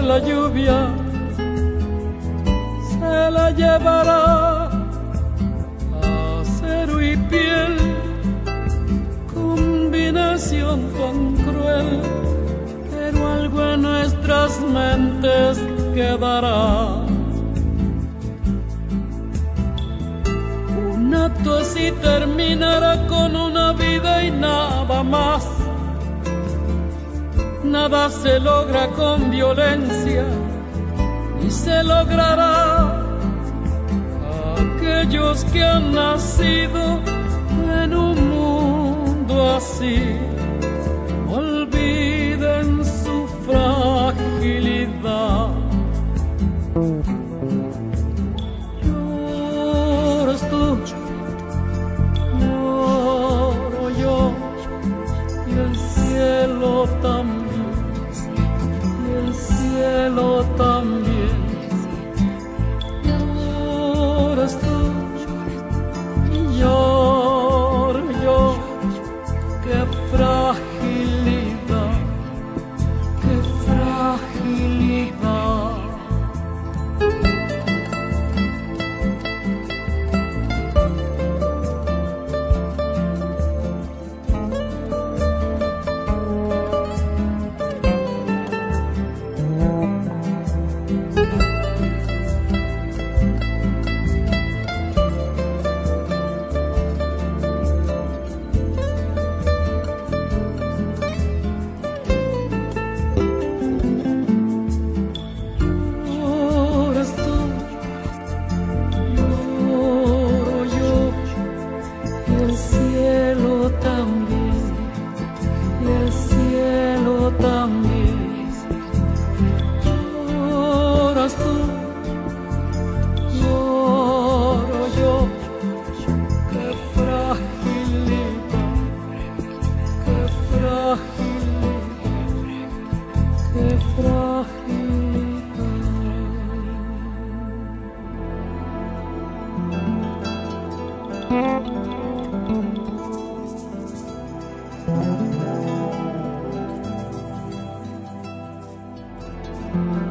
la lluvia se la llevará, acero y piel, combinación tan cruel, pero algo en nuestras mentes quedará. Un acto así terminará con una vida y nada más. Nada se logra con violencia, ni se logrará. Aquellos que han nacido en un mundo así, olviden su fragilidad. Lloras tú, lloro yo, y el cielo también. Cielo también. Lloras tú y lloro yo. Qué fragilidad, qué fragilidad. Thank you.